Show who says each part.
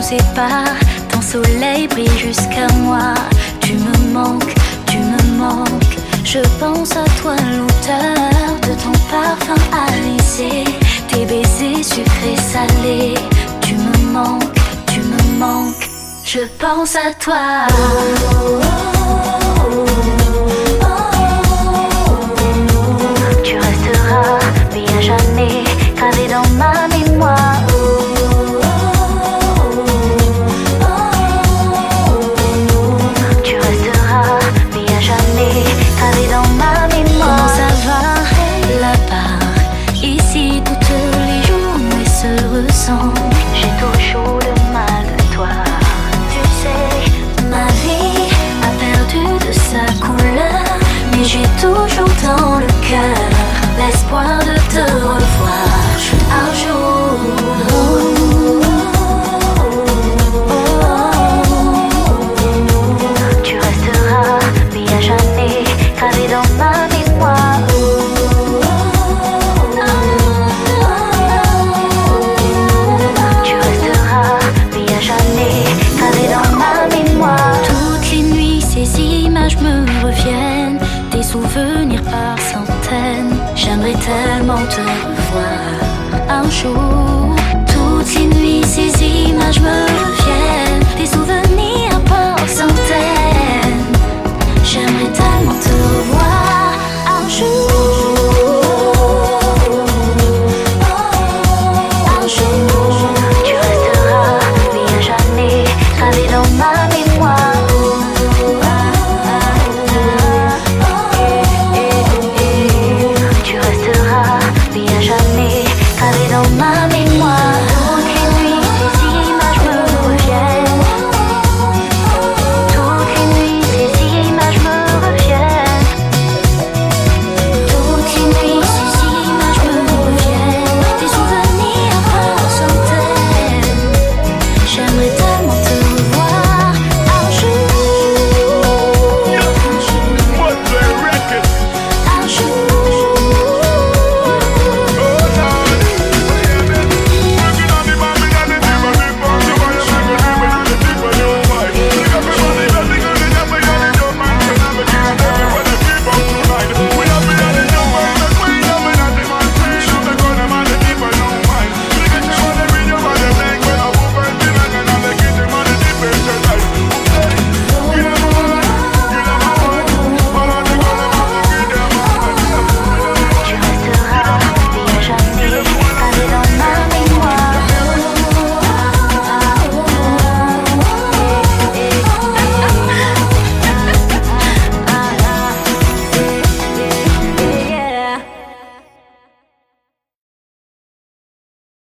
Speaker 1: sépare, ton soleil brille jusqu'à moi. Tu me manques, tu me manques. Je pense à toi, l'odeur de ton parfum alisé, tes baisers sucrés salés. Tu me manques, tu me manques. Je pense à toi. Tu resteras, bien jamais, gravé dans ma mémoire. Tu resteras, bien jamais, gravé dans ma mémoire. Comment ça va là-bas? Ici, toutes les journées se ressemblent. J'ai toujours le mal de toi. Tu sais, ma vie a perdu de sa couleur, mais j'ai toujours dans le cœur l'espoir de te revoir un jour. Tu resteras, bien jamais, gravé dans ma mémoire. Tu resteras, bien jamais, gravé dans ma mémoire. Toutes les nuits, ces images me reviennent, des souvenirs par centaines. J'aimerais tellement te revoir un jour.